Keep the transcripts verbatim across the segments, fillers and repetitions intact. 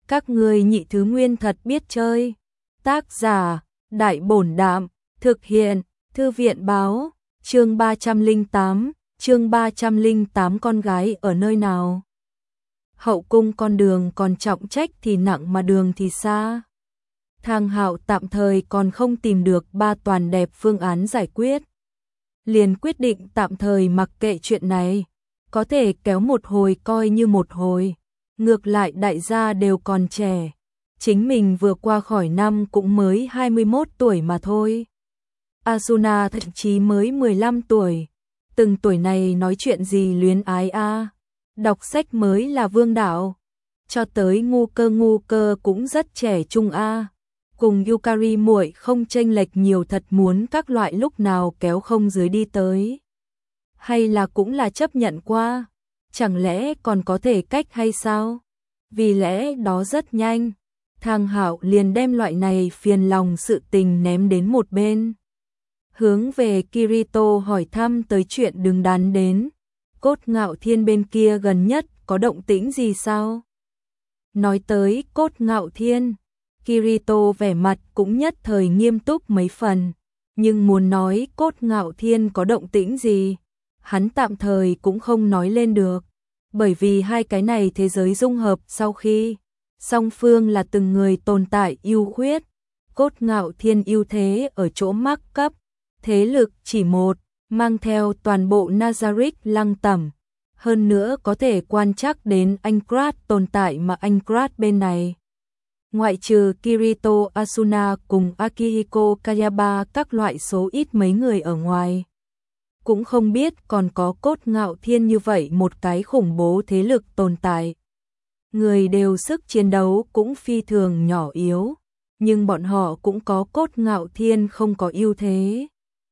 Các ngươi nhị thứ nguyên thật biết chơi. Tác giả, Đại Bổn Đạm, thực hiện, Thư viện Báo, chương ba trăm lẻ tám, chương ba trăm lẻ tám con gái ở nơi nào? Hậu cung con đường còn trọng trách thì nặng mà đường thì xa. Thang Hạo tạm thời còn không tìm được ba toàn đẹp phương án giải quyết. Liền quyết định tạm thời mặc kệ chuyện này, có thể kéo một hồi coi như một hồi. Ngược lại đại gia đều còn trẻ, chính mình vừa qua khỏi năm cũng mới hai mươi mốt tuổi mà thôi. Asuna thậm chí mới mười lăm tuổi, từng tuổi này nói chuyện gì luyến ái a, à. Đọc sách mới là vương đạo, cho tới ngu cơ ngu cơ cũng rất trẻ trung a. À. Cùng Yukari muội không chênh lệch nhiều thật muốn các loại lúc nào kéo không dưới đi tới. Hay là cũng là chấp nhận qua, chẳng lẽ còn có thể cách hay sao? Vì lẽ đó rất nhanh, Thang Hạo liền đem loại này phiền lòng sự tình ném đến một bên. Hướng về Kirito hỏi thăm tới chuyện đứng đắn đến, Cốt Ngạo Thiên bên kia gần nhất có động tĩnh gì sao? Nói tới Cốt Ngạo Thiên, Kirito vẻ mặt cũng nhất thời nghiêm túc mấy phần, nhưng muốn nói Cốt Ngạo Thiên có động tĩnh gì, hắn tạm thời cũng không nói lên được, bởi vì hai cái này thế giới dung hợp sau khi song phương là từng người tồn tại ưu khuyết, Cốt Ngạo Thiên ưu thế ở chỗ mắc cấp, thế lực chỉ một, mang theo toàn bộ Nazarick lăng tẩm, hơn nữa có thể quan trắc đến Aincrad tồn tại mà Aincrad bên này. Ngoại trừ Kirito Asuna cùng Akihiko Kayaba các loại số ít mấy người ở ngoài. Cũng không biết còn có Cốt Ngạo Thiên như vậy một cái khủng bố thế lực tồn tại. Người đều sức chiến đấu cũng phi thường nhỏ yếu, nhưng bọn họ cũng có Cốt Ngạo Thiên không có ưu thế.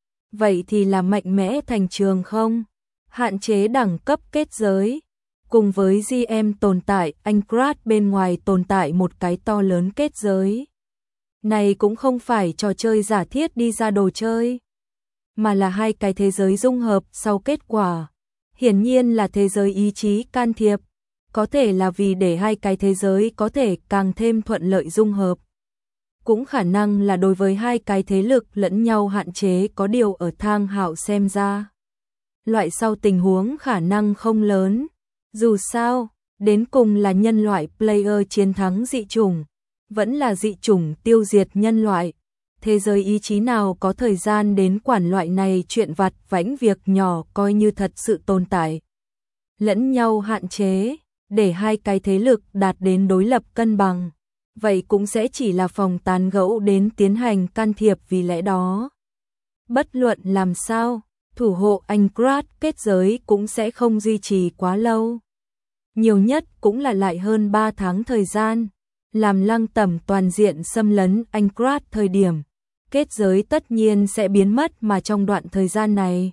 Vậy thì là mạnh mẽ thành trường không? Hạn chế đẳng cấp kết giới. Cùng với giê em tồn tại, Aincrad bên ngoài tồn tại một cái to lớn kết giới. Này cũng không phải trò chơi giả thiết đi ra đồ chơi, mà là hai cái thế giới dung hợp sau kết quả. Hiển nhiên là thế giới ý chí can thiệp, có thể là vì để hai cái thế giới có thể càng thêm thuận lợi dung hợp. Cũng khả năng là đối với hai cái thế lực lẫn nhau hạn chế, có điều ở Thang Hạo xem ra. Loại sau tình huống khả năng không lớn. Dù sao, đến cùng là nhân loại player chiến thắng dị chủng, vẫn là dị chủng tiêu diệt nhân loại. Thế giới ý chí nào có thời gian đến quản loại này chuyện vặt vãnh việc nhỏ coi như thật sự tồn tại. Lẫn nhau hạn chế, để hai cái thế lực đạt đến đối lập cân bằng. Vậy cũng sẽ chỉ là phòng tán gẫu đến tiến hành can thiệp, vì lẽ đó. Bất luận làm sao, thủ hộ Aincrad kết giới cũng sẽ không duy trì quá lâu. Nhiều nhất cũng là lại hơn ba tháng thời gian, làm lăng tẩm toàn diện xâm lấn Aincrad thời điểm. Kết giới tất nhiên sẽ biến mất, mà trong đoạn thời gian này,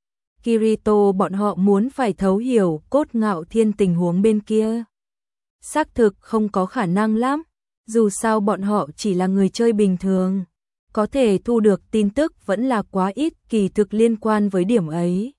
Kirito bọn họ muốn phải thấu hiểu Cốt Ngạo Thiên tình huống bên kia. Xác thực không có khả năng lắm, dù sao bọn họ chỉ là người chơi bình thường, có thể thu được tin tức vẫn là quá ít kỳ thực liên quan với điểm ấy.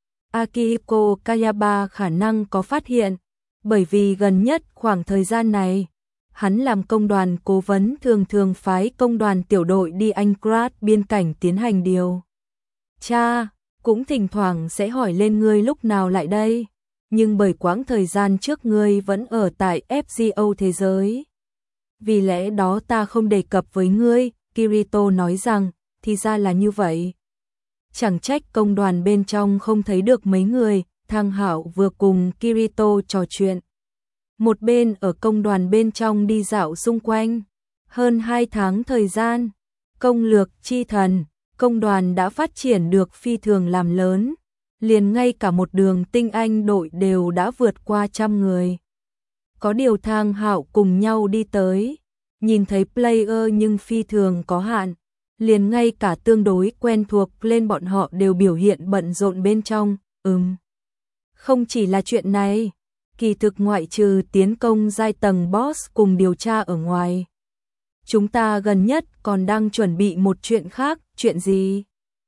Akihiko Kayaba khả năng có phát hiện, bởi vì gần nhất khoảng thời gian này, hắn làm công đoàn cố vấn thường thường phái công đoàn tiểu đội đi Aincrad biên cảnh tiến hành điều tra, cũng thỉnh thoảng sẽ hỏi lên ngươi lúc nào lại đây, nhưng bởi quãng thời gian trước ngươi vẫn ở tại ép giê o thế giới. Vì lẽ đó ta không đề cập với ngươi, Kirito nói rằng, thì ra là như vậy. Chẳng trách công đoàn bên trong không thấy được mấy người, Thang Hạo vừa cùng Kirito trò chuyện. Một bên ở công đoàn bên trong đi dạo xung quanh. Hơn hai tháng thời gian, công lược chi thần, công đoàn đã phát triển được phi thường làm lớn. Liền ngay cả một đường tinh anh đội đều đã vượt qua trăm người. Có điều Thang Hạo cùng nhau đi tới, nhìn thấy player nhưng phi thường có hạn. Liền ngay cả tương đối quen thuộc lên bọn họ đều biểu hiện bận rộn bên trong. Ừm, không chỉ là chuyện này, kỳ thực ngoại trừ tiến công giai tầng boss cùng điều tra ở ngoài, chúng ta gần nhất còn đang chuẩn bị một chuyện khác. Chuyện gì?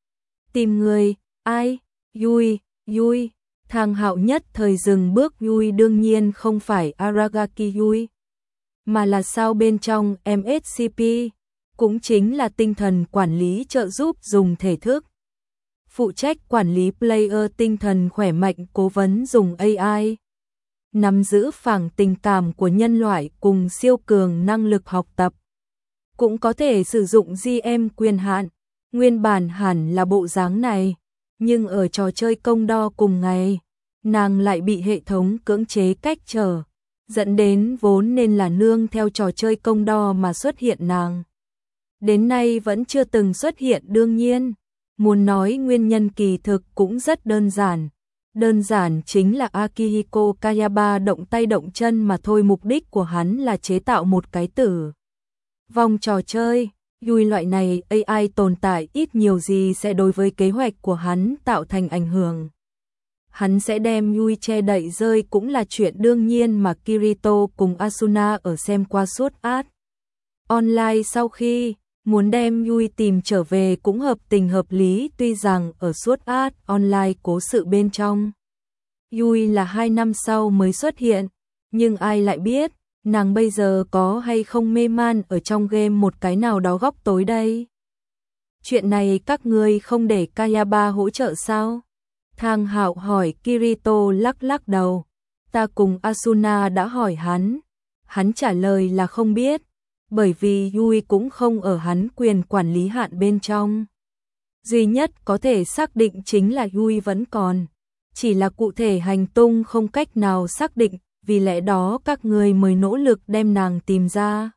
Tìm người. Ai? Yui, Yui. Thang Hạo nhất thời dừng bước. Yui đương nhiên không phải Aragaki Yui, mà là sao bên trong em ét xê pê, cũng chính là tinh thần quản lý trợ giúp dùng thể thức. Phụ trách quản lý player tinh thần khỏe mạnh, cố vấn dùng a i, nắm giữ phẳng tình cảm của nhân loại cùng siêu cường năng lực học tập. Cũng có thể sử dụng giê em quyền hạn, nguyên bản hẳn là bộ dáng này, nhưng ở trò chơi công đo cùng ngày, nàng lại bị hệ thống cưỡng chế cách trở, dẫn đến vốn nên là nương theo trò chơi công đo mà xuất hiện nàng. Đến nay vẫn chưa từng xuất hiện. Đương nhiên, muốn nói nguyên nhân kỳ thực cũng rất đơn giản. Đơn giản chính là Akihiko Kayaba động tay động chân mà thôi, mục đích của hắn là chế tạo một cái tử vong trò chơi. Yui loại này a i tồn tại ít nhiều gì sẽ đối với kế hoạch của hắn tạo thành ảnh hưởng. Hắn sẽ đem Yui che đậy rơi cũng là chuyện đương nhiên mà Kirito cùng Asuna ở xem qua Sword Art Online sau khi muốn đem Yui tìm trở về cũng hợp tình hợp lý. Tuy rằng ở Sword Art Online cố sự bên trong, Yui là hai năm sau mới xuất hiện, nhưng ai lại biết nàng bây giờ có hay không mê man ở trong game một cái nào đó góc tối đây. Chuyện này các ngươi không để Kayaba hỗ trợ sao? Thang Hạo hỏi. Kirito lắc lắc đầu. Ta cùng Asuna đã hỏi hắn. Hắn trả lời là không biết, bởi vì Yui cũng không ở hắn quyền quản lý hạn bên trong. Duy nhất có thể xác định chính là Yui vẫn còn, chỉ là cụ thể hành tung không cách nào xác định, vì lẽ đó các người mới nỗ lực đem nàng tìm ra.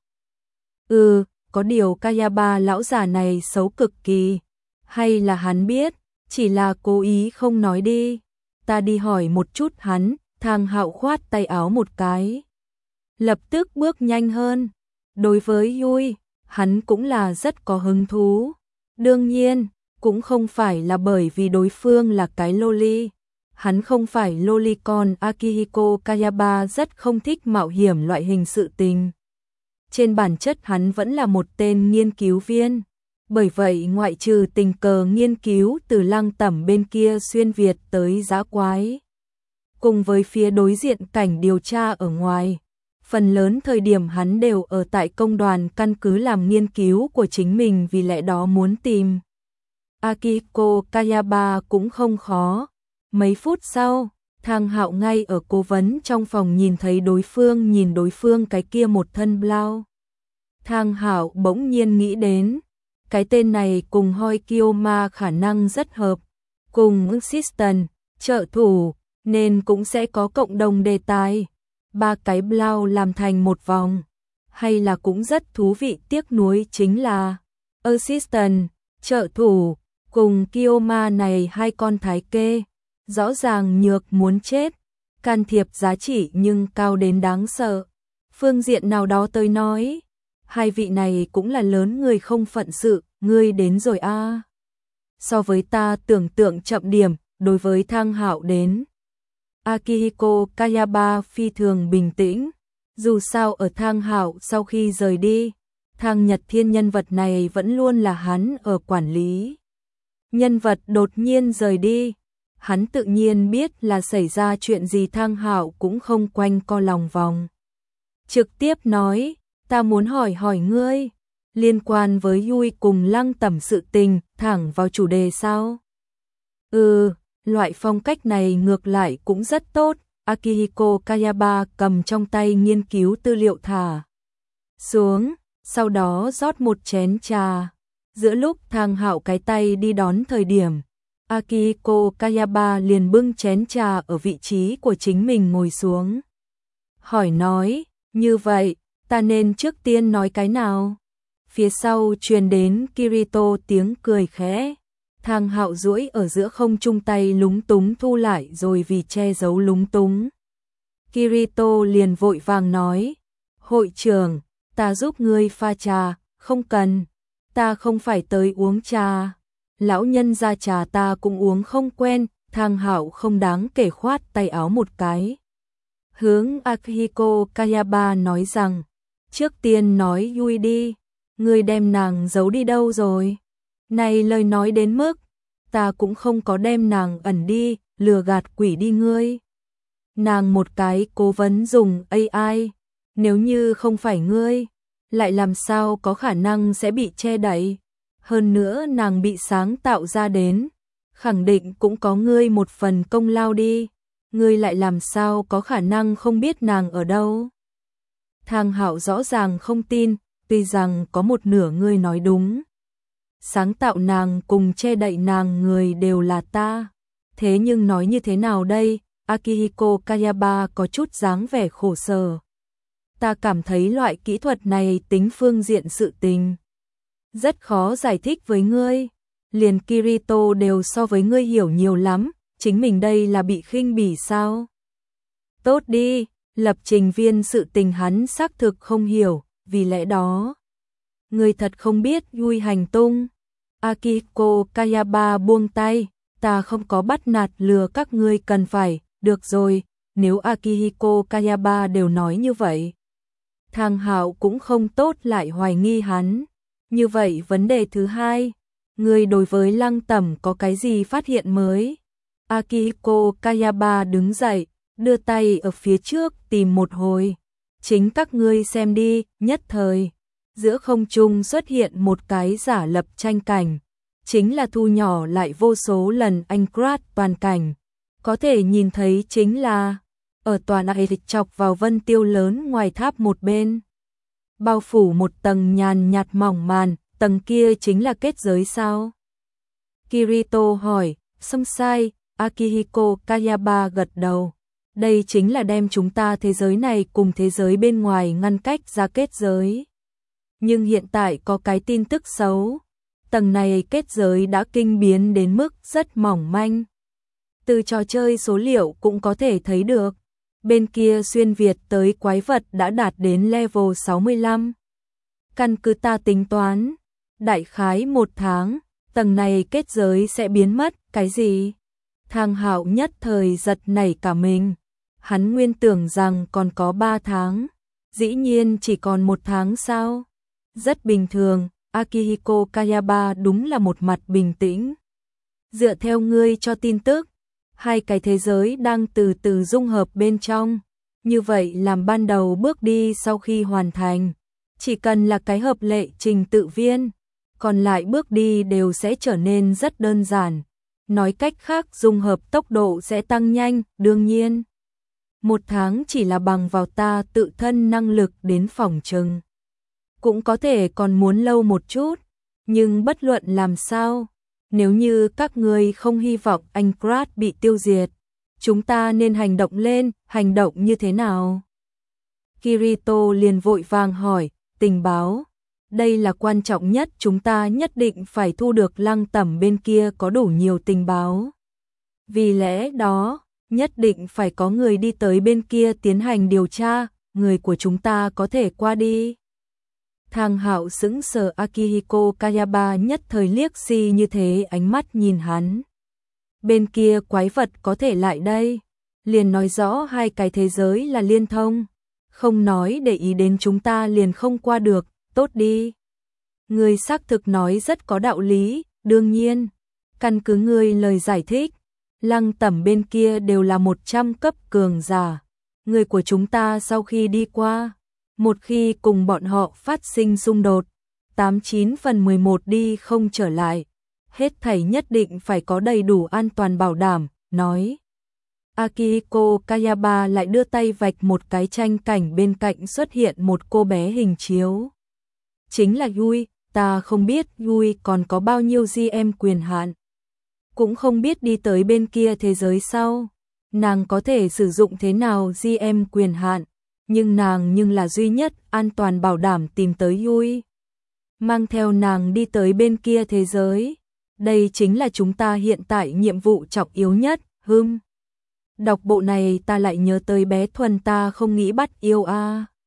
Ừ, có điều Kayaba lão già này xấu cực kỳ, hay là hắn biết, chỉ là cố ý không nói đi. Ta đi hỏi một chút hắn. Thang Hạo khoát tay áo một cái, lập tức bước nhanh hơn. Đối với Yui, hắn cũng là rất có hứng thú. Đương nhiên, cũng không phải là bởi vì đối phương là cái loli. Hắn không phải lolicon. Akihiko Kayaba rất không thích mạo hiểm loại hình sự tình. Trên bản chất hắn vẫn là một tên nghiên cứu viên. Bởi vậy ngoại trừ tình cờ nghiên cứu từ Lăng Tẩm bên kia xuyên Việt tới Dã Quái, cùng với phía đối diện cảnh điều tra ở ngoài, phần lớn thời điểm hắn đều ở tại công đoàn căn cứ làm nghiên cứu của chính mình, vì lẽ đó muốn tìm Akihiko Kayaba cũng không khó. Mấy phút sau, Thang Hạo ngay ở cố vấn trong phòng nhìn thấy đối phương, nhìn đối phương cái kia một thân blau. Thang Hạo bỗng nhiên nghĩ đến, cái tên này cùng Hoi Kiyoma khả năng rất hợp, cùng assistant, trợ thủ, nên cũng sẽ có cộng đồng đề tài. Ba cái blau làm thành một vòng, hay là cũng rất thú vị. Tiếc nuối chính là assistant, trợ thủ, cùng Kiyoma này hai con thái kê, rõ ràng nhược muốn chết, can thiệp giá trị nhưng cao đến đáng sợ. Phương diện nào đó tới nói, hai vị này cũng là lớn người không phận sự. Ngươi đến rồi a. À. So với ta tưởng tượng chậm điểm. Đối với Thang Hạo đến, Akihiko Kayaba phi thường bình tĩnh. Dù sao ở Thang Hạo sau khi rời đi, Thang Nhật Thiên nhân vật này vẫn luôn là hắn ở quản lý. Nhân vật đột nhiên rời đi, hắn tự nhiên biết là xảy ra chuyện gì. Thang Hạo cũng không quanh co lòng vòng, trực tiếp nói, ta muốn hỏi hỏi ngươi, liên quan với Yui cùng Lăng Tẩm sự tình, thẳng vào chủ đề sao? Ừ, loại phong cách này ngược lại cũng rất tốt. Akihiko Kayaba cầm trong tay nghiên cứu tư liệu thả xuống, sau đó rót một chén trà. Giữa lúc Thang Hạo cái tay đi đón thời điểm, Akihiko Kayaba liền bưng chén trà ở vị trí của chính mình ngồi xuống. Hỏi nói, như vậy, ta nên trước tiên nói cái nào? Phía sau truyền đến Kirito tiếng cười khẽ. Thang Hạo duỗi ở giữa không trung tay lúng túng thu lại rồi vì che giấu lúng túng. Kirito liền vội vàng nói, hội trưởng, ta giúp ngươi pha trà. Không cần, ta không phải tới uống trà. Lão nhân ra trà ta cũng uống không quen. Thang Hạo không đáng kể khoát tay áo một cái, hướng Akihiko Kayaba nói rằng, trước tiên nói Yui đi, ngươi đem nàng giấu đi đâu rồi? Này lời nói đến mức, ta cũng không có đem nàng ẩn đi, lừa gạt quỷ đi ngươi. Nàng một cái cố vấn dùng a i, Nếu như không phải ngươi, lại làm sao có khả năng sẽ bị che đậy? Hơn nữa nàng bị sáng tạo ra đến, khẳng định cũng có ngươi một phần công lao đi. Ngươi lại làm sao có khả năng không biết nàng ở đâu? Thang Hạo rõ ràng không tin, tuy rằng có một nửa ngươi nói đúng. Sáng tạo nàng cùng che đậy nàng người đều là ta. Thế nhưng nói như thế nào đây? Akihiko Kayaba có chút dáng vẻ khổ sở. Ta cảm thấy loại kỹ thuật này tính phương diện sự tình rất khó giải thích với ngươi. Liền Kirito đều so với ngươi hiểu nhiều lắm, chính mình đây là bị khinh bỉ sao? Tốt đi, lập trình viên sự tình hắn xác thực không hiểu, vì lẽ đó ngươi thật không biết Yui hành tung. Akihiko Kayaba buông tay, ta không có bắt nạt lừa các ngươi cần phải, được rồi, nếu Akihiko Kayaba đều nói như vậy. Thang Hạo cũng không tốt lại hoài nghi hắn. Như vậy vấn đề thứ hai, ngươi đối với Lăng Tẩm có cái gì phát hiện mới? Akihiko Kayaba đứng dậy, đưa tay ở phía trước tìm một hồi. Chính các ngươi xem đi, nhất thời. Giữa không trung xuất hiện một cái giả lập tranh cảnh. Chính là thu nhỏ lại vô số lần Aincrad toàn cảnh. Có thể nhìn thấy chính là ở toàn ải chọc vào vân tiêu lớn ngoài tháp một bên. Bao phủ một tầng nhàn nhạt mỏng màn, tầng kia chính là kết giới sao? Kirito hỏi, không sai, Akihiko Kayaba gật đầu. Đây chính là đem chúng ta thế giới này cùng thế giới bên ngoài ngăn cách ra kết giới. Nhưng hiện tại có cái tin tức xấu. Tầng này kết giới đã kinh biến đến mức rất mỏng manh. Từ trò chơi số liệu cũng có thể thấy được. Bên kia xuyên Việt tới quái vật đã đạt đến level sáu mươi lăm. Căn cứ ta tính toán, đại khái một tháng, tầng này kết giới sẽ biến mất, cái gì? Thang Hạo nhất thời giật nảy cả mình. Hắn nguyên tưởng rằng còn có ba tháng, dĩ nhiên chỉ còn một tháng sao? Rất bình thường, Akihiko Kayaba đúng là một mặt bình tĩnh. Dựa theo ngươi cho tin tức, hai cái thế giới đang từ từ dung hợp bên trong. Như vậy làm ban đầu bước đi sau khi hoàn thành. Chỉ cần là cái hợp lệ trình tự viên, còn lại bước đi đều sẽ trở nên rất đơn giản. Nói cách khác dung hợp tốc độ sẽ tăng nhanh, đương nhiên. Một tháng chỉ là bằng vào ta tự thân năng lực đến phỏng chừng. Cũng có thể còn muốn lâu một chút, nhưng bất luận làm sao. Nếu như các ngươi không hy vọng Aincrad bị tiêu diệt, chúng ta nên hành động lên, hành động như thế nào? Kirito liền vội vàng hỏi, tình báo. Đây là quan trọng nhất, chúng ta nhất định phải thu được Lăng Tẩm bên kia có đủ nhiều tình báo. Vì lẽ đó, nhất định phải có người đi tới bên kia tiến hành điều tra, người của chúng ta có thể qua đi. Thang Hạo sững sờ, Akihiko Kayaba nhất thời liếc xi như thế ánh mắt nhìn hắn. Bên kia quái vật có thể lại đây, liền nói rõ hai cái thế giới là liên thông, không nói để ý đến chúng ta liền không qua được, tốt đi. Ngươi xác thực nói rất có đạo lý, đương nhiên, căn cứ ngươi lời giải thích, Lăng Tẩm bên kia đều là một trăm cấp cường giả, người của chúng ta sau khi đi qua, một khi cùng bọn họ phát sinh xung đột, tám chín phần mười một đi không trở lại, hết thảy nhất định phải có đầy đủ an toàn bảo đảm, nói. Akihiko Kayaba lại đưa tay vạch một cái tranh cảnh, bên cạnh xuất hiện một cô bé hình chiếu. Chính là Yui, ta không biết Yui còn có bao nhiêu giê em quyền hạn. Cũng không biết đi tới bên kia thế giới sau, nàng có thể sử dụng thế nào giê em quyền hạn, nhưng nàng nhưng là duy nhất an toàn bảo đảm tìm tới Yui. Mang theo nàng đi tới bên kia thế giới, đây chính là chúng ta hiện tại nhiệm vụ trọng yếu nhất, hừm. Đọc bộ này ta lại nhớ tới bé Thuần, ta không nghĩ bắt yêu a. À.